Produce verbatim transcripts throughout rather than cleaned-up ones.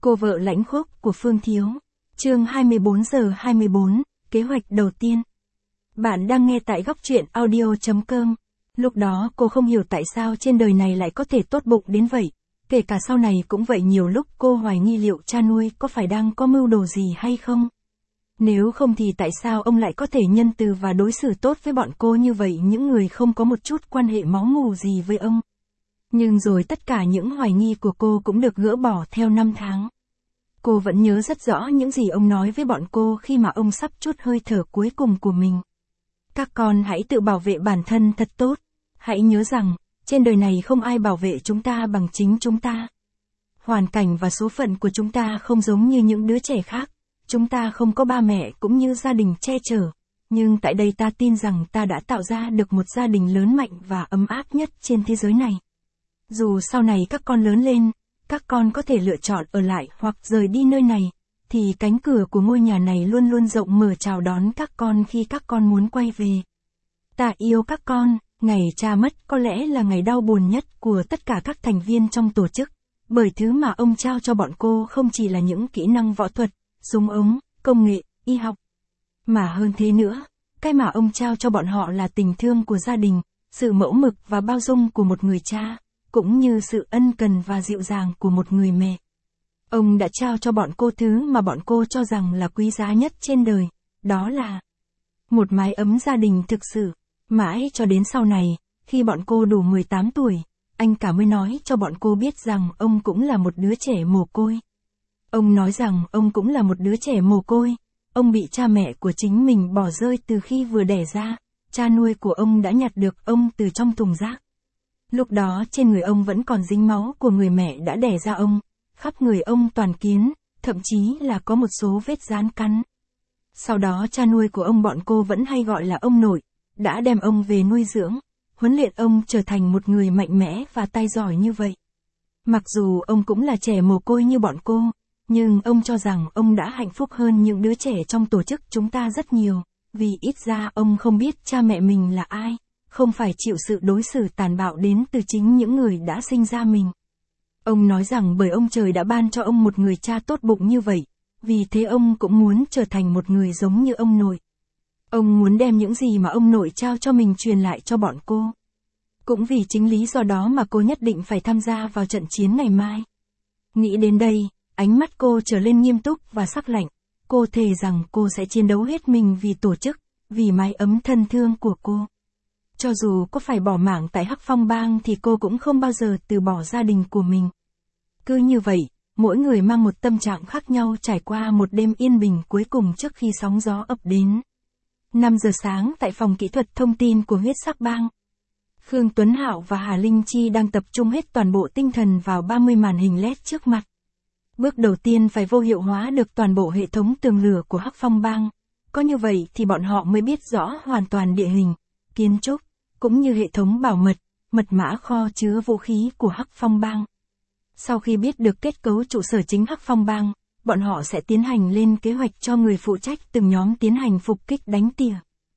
Cô vợ lãnh khốc của Phương Thiếu. Chương hai mươi bốn giờ hai mươi bốn, kế hoạch đầu tiên. Bạn đang nghe tại góc truyện audio chấm com. Lúc đó cô không hiểu tại sao trên đời này lại có thể tốt bụng đến vậy. Kể cả sau này cũng vậy, nhiều lúc cô hoài nghi liệu cha nuôi có phải đang có mưu đồ gì hay không. Nếu không thì tại sao ông lại có thể nhân từ và đối xử tốt với bọn cô như vậy, những người không có một chút quan hệ máu mủ gì với ông. Nhưng rồi tất cả những hoài nghi của cô cũng được gỡ bỏ theo năm tháng. Cô vẫn nhớ rất rõ những gì ông nói với bọn cô khi mà ông sắp trút hơi thở cuối cùng của mình. Các con hãy tự bảo vệ bản thân thật tốt. Hãy nhớ rằng, trên đời này không ai bảo vệ chúng ta bằng chính chúng ta. Hoàn cảnh và số phận của chúng ta không giống như những đứa trẻ khác. Chúng ta không có ba mẹ cũng như gia đình che chở. Nhưng tại đây ta tin rằng ta đã tạo ra được một gia đình lớn mạnh và ấm áp nhất trên thế giới này. Dù sau này các con lớn lên, các con có thể lựa chọn ở lại hoặc rời đi nơi này, thì cánh cửa của ngôi nhà này luôn luôn rộng mở chào đón các con khi các con muốn quay về. Ta yêu các con. Ngày cha mất có lẽ là ngày đau buồn nhất của tất cả các thành viên trong tổ chức, bởi thứ mà ông trao cho bọn cô không chỉ là những kỹ năng võ thuật, súng ống, công nghệ, y học, mà hơn thế nữa, cái mà ông trao cho bọn họ là tình thương của gia đình, sự mẫu mực và bao dung của một người cha, cũng như sự ân cần và dịu dàng của một người mẹ. Ông đã trao cho bọn cô thứ mà bọn cô cho rằng là quý giá nhất trên đời, đó là một mái ấm gia đình thực sự. Mãi cho đến sau này, khi bọn cô đủ mười tám tuổi, anh cả mới nói cho bọn cô biết rằng ông cũng là một đứa trẻ mồ côi. Ông nói rằng ông cũng là một đứa trẻ mồ côi, ông bị cha mẹ của chính mình bỏ rơi từ khi vừa đẻ ra, cha nuôi của ông đã nhặt được ông từ trong thùng rác. Lúc đó trên người ông vẫn còn dính máu của người mẹ đã đẻ ra ông, khắp người ông toàn kiến, thậm chí là có một số vết dán cắn. Sau đó cha nuôi của ông, bọn cô vẫn hay gọi là ông nội, đã đem ông về nuôi dưỡng, huấn luyện ông trở thành một người mạnh mẽ và tài giỏi như vậy. Mặc dù ông cũng là trẻ mồ côi như bọn cô, nhưng ông cho rằng ông đã hạnh phúc hơn những đứa trẻ trong tổ chức chúng ta rất nhiều, vì ít ra ông không biết cha mẹ mình là ai, không phải chịu sự đối xử tàn bạo đến từ chính những người đã sinh ra mình. Ông nói rằng bởi ông trời đã ban cho ông một người cha tốt bụng như vậy, vì thế ông cũng muốn trở thành một người giống như ông nội. Ông muốn đem những gì mà ông nội trao cho mình truyền lại cho bọn cô. Cũng vì chính lý do đó mà cô nhất định phải tham gia vào trận chiến ngày mai. Nghĩ đến đây, ánh mắt cô trở lên nghiêm túc và sắc lạnh. Cô thề rằng cô sẽ chiến đấu hết mình vì tổ chức, vì mái ấm thân thương của cô. Cho dù có phải bỏ mạng tại Hắc Phong Bang thì cô cũng không bao giờ từ bỏ gia đình của mình. Cứ như vậy, mỗi người mang một tâm trạng khác nhau trải qua một đêm yên bình cuối cùng trước khi sóng gió ập đến. năm giờ sáng tại phòng kỹ thuật thông tin của Huyết Sắc Bang. Khương Tuấn Hạo và Hà Linh Chi đang tập trung hết toàn bộ tinh thần vào ba mươi màn hình led trước mặt. Bước đầu tiên phải vô hiệu hóa được toàn bộ hệ thống tường lửa của Hắc Phong Bang. Có như vậy thì bọn họ mới biết rõ hoàn toàn địa hình, kiến trúc, cũng như hệ thống bảo mật, mật mã kho chứa vũ khí của Hắc Phong Bang. Sau khi biết được kết cấu trụ sở chính Hắc Phong Bang, bọn họ sẽ tiến hành lên kế hoạch cho người phụ trách từng nhóm tiến hành phục kích đánh tỉa.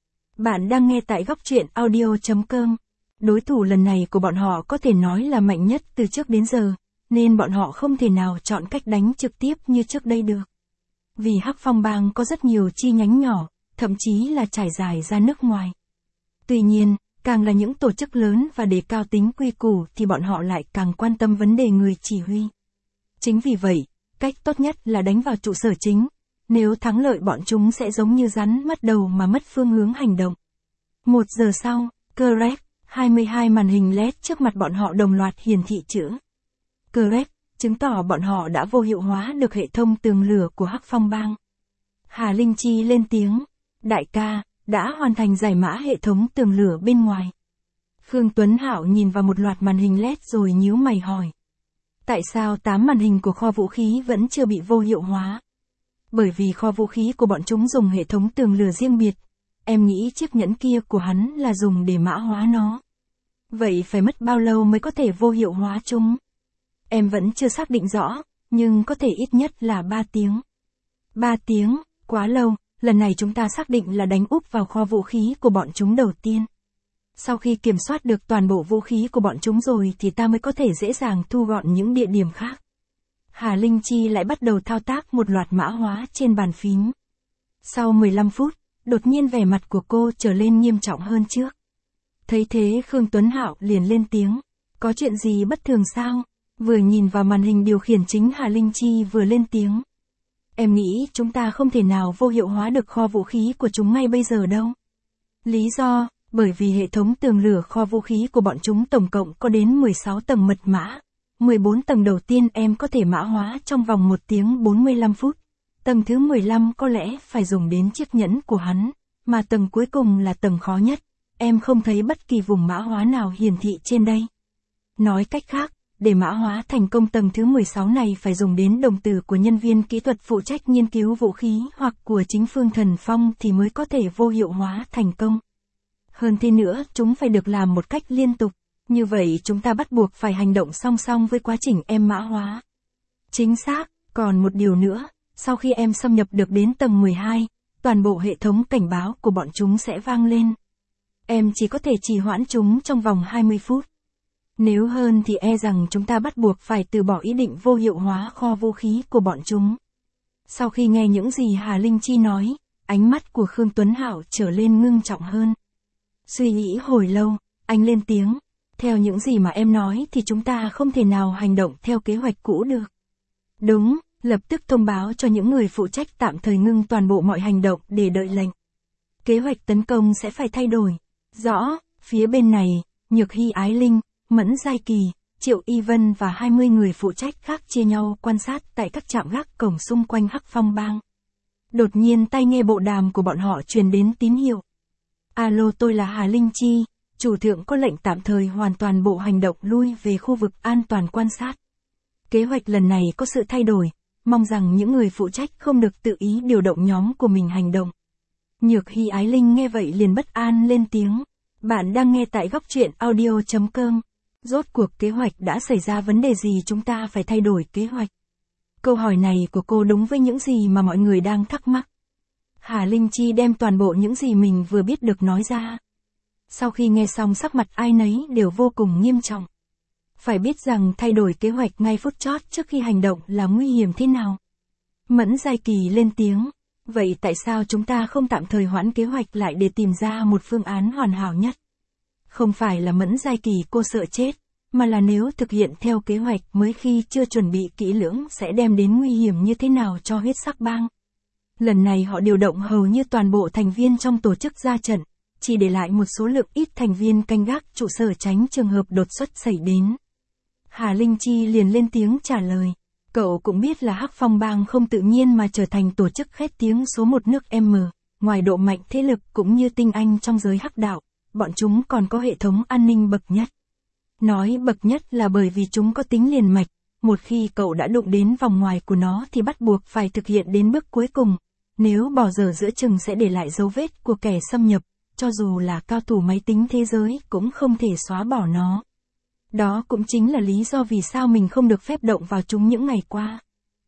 Bạn đang nghe tại góc truyện audio chấm com. Đối thủ lần này của bọn họ có thể nói là mạnh nhất từ trước đến giờ, nên bọn họ không thể nào chọn cách đánh trực tiếp như trước đây được. Vì Hắc Phong Bang có rất nhiều chi nhánh nhỏ, thậm chí là trải dài ra nước ngoài. Tuy nhiên, càng là những tổ chức lớn và đề cao tính quy củ thì bọn họ lại càng quan tâm vấn đề người chỉ huy. Chính vì vậy, cách tốt nhất là đánh vào trụ sở chính. Nếu thắng lợi bọn chúng sẽ giống như rắn mất đầu mà mất phương hướng hành động. Một giờ sau, correct, hai mươi hai màn hình led trước mặt bọn họ đồng loạt hiển thị chữ correct, chứng tỏ bọn họ đã vô hiệu hóa được hệ thống tường lửa của Hắc Phong Bang. Hà Linh Chi lên tiếng, đại ca, đã hoàn thành giải mã hệ thống tường lửa bên ngoài. Khương Tuấn Hạo nhìn vào một loạt màn hình led rồi nhíu mày hỏi. Tại sao tám màn hình của kho vũ khí vẫn chưa bị vô hiệu hóa? Bởi vì kho vũ khí của bọn chúng dùng hệ thống tường lửa riêng biệt. Em nghĩ chiếc nhẫn kia của hắn là dùng để mã hóa nó. Vậy phải mất bao lâu mới có thể vô hiệu hóa chúng? Em vẫn chưa xác định rõ, nhưng có thể ít nhất là ba tiếng. ba tiếng, quá lâu, lần này chúng ta xác định là đánh úp vào kho vũ khí của bọn chúng đầu tiên. Sau khi kiểm soát được toàn bộ vũ khí của bọn chúng rồi thì ta mới có thể dễ dàng thu gọn những địa điểm khác. Hà Linh Chi lại bắt đầu thao tác một loạt mã hóa trên bàn phím. Sau mười lăm phút, đột nhiên vẻ mặt của cô trở lên nghiêm trọng hơn trước. Thấy thế Khương Tuấn Hạo liền lên tiếng. Có chuyện gì bất thường sao? Vừa nhìn vào màn hình điều khiển chính Hà Linh Chi vừa lên tiếng. Em nghĩ chúng ta không thể nào vô hiệu hóa được kho vũ khí của chúng ngay bây giờ đâu. Lý do, bởi vì hệ thống tường lửa kho vũ khí của bọn chúng tổng cộng có đến mười sáu tầng mật mã. mười bốn tầng đầu tiên em có thể mã hóa trong vòng một tiếng bốn mươi lăm phút. Tầng thứ mười lăm có lẽ phải dùng đến chiếc nhẫn của hắn, mà tầng cuối cùng là tầng khó nhất. Em không thấy bất kỳ vùng mã hóa nào hiển thị trên đây. Nói cách khác, để mã hóa thành công tầng thứ mười sáu này phải dùng đến đồng tử của nhân viên kỹ thuật phụ trách nghiên cứu vũ khí hoặc của chính Phương Thần Phong thì mới có thể vô hiệu hóa thành công. Hơn thế nữa, chúng phải được làm một cách liên tục. Như vậy chúng ta bắt buộc phải hành động song song với quá trình em mã hóa. Chính xác, còn một điều nữa, sau khi em xâm nhập được đến tầng mười hai, toàn bộ hệ thống cảnh báo của bọn chúng sẽ vang lên. Em chỉ có thể trì hoãn chúng trong vòng hai mươi phút. Nếu hơn thì e rằng chúng ta bắt buộc phải từ bỏ ý định vô hiệu hóa kho vũ khí của bọn chúng. Sau khi nghe những gì Hà Linh Chi nói, ánh mắt của Khương Tuấn Hạo trở lên ngưng trọng hơn. Suy nghĩ hồi lâu, anh lên tiếng. Theo những gì mà em nói thì chúng ta không thể nào hành động theo kế hoạch cũ được. Đúng, lập tức thông báo cho những người phụ trách tạm thời ngưng toàn bộ mọi hành động để đợi lệnh. Kế hoạch tấn công sẽ phải thay đổi. Rõ, phía bên này, Nhược Hy Ái Linh, Mẫn Giai Kỳ, Triệu Y Vân và hai mươi người phụ trách khác chia nhau quan sát tại các trạm gác cổng xung quanh Hắc Phong Bang. Đột nhiên tai nghe bộ đàm của bọn họ truyền đến tín hiệu. Alo, tôi là Hà Linh Chi, chủ thượng có lệnh tạm thời hoàn toàn bộ hành động lui về khu vực an toàn quan sát. Kế hoạch lần này có sự thay đổi, mong rằng những người phụ trách không được tự ý điều động nhóm của mình hành động. Nhược Hy Ái Linh nghe vậy liền bất an lên tiếng. Bạn đang nghe tại góc truyện audio chấm com. Rốt cuộc kế hoạch đã xảy ra vấn đề gì chúng ta phải thay đổi kế hoạch? Câu hỏi này của cô đúng với những gì mà mọi người đang thắc mắc. Hà Linh Chi đem toàn bộ những gì mình vừa biết được nói ra. Sau khi nghe xong sắc mặt ai nấy đều vô cùng nghiêm trọng. Phải biết rằng thay đổi kế hoạch ngay phút chót trước khi hành động là nguy hiểm thế nào. Mẫn Giai Kỳ lên tiếng. Vậy tại sao chúng ta không tạm thời hoãn kế hoạch lại để tìm ra một phương án hoàn hảo nhất? Không phải là Mẫn Giai Kỳ cô sợ chết, mà là nếu thực hiện theo kế hoạch mới khi chưa chuẩn bị kỹ lưỡng sẽ đem đến nguy hiểm như thế nào cho Huyết Sắc Bang. Lần này họ điều động hầu như toàn bộ thành viên trong tổ chức ra trận, chỉ để lại một số lượng ít thành viên canh gác trụ sở tránh trường hợp đột xuất xảy đến. Hà Linh Chi liền lên tiếng trả lời. Cậu cũng biết là Hắc Phong Bang không tự nhiên mà trở thành tổ chức khét tiếng số một nước M, ngoài độ mạnh thế lực cũng như tinh anh trong giới hắc đạo, bọn chúng còn có hệ thống an ninh bậc nhất. Nói bậc nhất là bởi vì chúng có tính liền mạch, một khi cậu đã đụng đến vòng ngoài của nó thì bắt buộc phải thực hiện đến bước cuối cùng, nếu bỏ dở giữa chừng sẽ để lại dấu vết của kẻ xâm nhập, cho dù là cao thủ máy tính thế giới cũng không thể xóa bỏ nó. Đó cũng chính là lý do vì sao mình không được phép động vào chúng những ngày qua.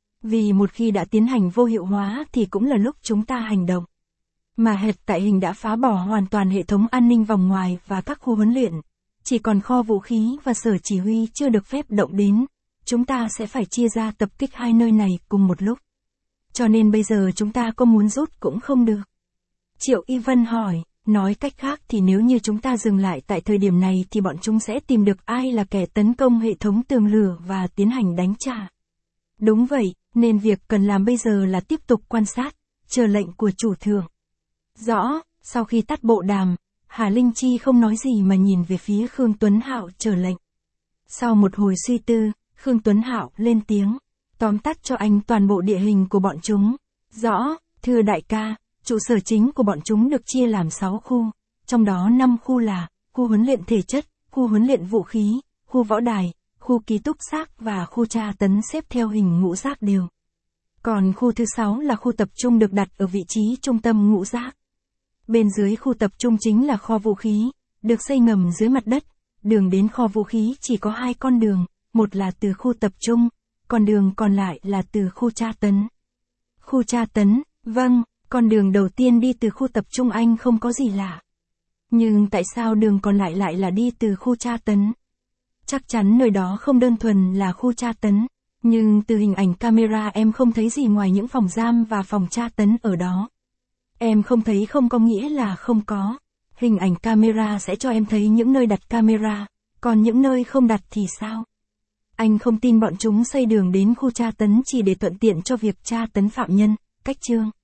Vì một khi đã tiến hành vô hiệu hóa thì cũng là lúc chúng ta hành động. Mà hệt tại hình đã phá bỏ hoàn toàn hệ thống an ninh vòng ngoài và các khu huấn luyện. Chỉ còn kho vũ khí và sở chỉ huy chưa được phép động đến. Chúng ta sẽ phải chia ra tập kích hai nơi này cùng một lúc. Cho nên bây giờ chúng ta có muốn rút cũng không được. Triệu Y Vân hỏi. Nói cách khác thì nếu như chúng ta dừng lại tại thời điểm này thì bọn chúng sẽ tìm được ai là kẻ tấn công hệ thống tường lửa và tiến hành đánh trả. Đúng vậy, nên việc cần làm bây giờ là tiếp tục quan sát, chờ lệnh của chủ thượng. Rõ, sau khi tắt bộ đàm, Hà Linh Chi không nói gì mà nhìn về phía Khương Tuấn Hạo chờ lệnh. Sau một hồi suy tư, Khương Tuấn Hạo lên tiếng, tóm tắt cho anh toàn bộ địa hình của bọn chúng. Rõ, thưa đại ca. Trụ sở chính của bọn chúng được chia làm sáu khu, trong đó năm khu là khu huấn luyện thể chất, khu huấn luyện vũ khí, khu võ đài, khu ký túc xác và khu tra tấn xếp theo hình ngũ giác đều. Còn khu thứ sáu là khu tập trung được đặt ở vị trí trung tâm ngũ giác. Bên dưới khu tập trung chính là kho vũ khí, được xây ngầm dưới mặt đất. Đường đến kho vũ khí chỉ có hai con đường, một là từ khu tập trung, còn đường còn lại là từ khu tra tấn. Khu tra tấn, vâng. Con đường đầu tiên đi từ khu tập trung anh không có gì lạ. Nhưng tại sao đường còn lại lại là đi từ khu tra tấn? Chắc chắn nơi đó không đơn thuần là khu tra tấn. Nhưng từ hình ảnh camera em không thấy gì ngoài những phòng giam và phòng tra tấn ở đó. Em không thấy không có nghĩa là không có. Hình ảnh camera sẽ cho em thấy những nơi đặt camera, còn những nơi không đặt thì sao? Anh không tin bọn chúng xây đường đến khu tra tấn chỉ để thuận tiện cho việc tra tấn phạm nhân, cách chương.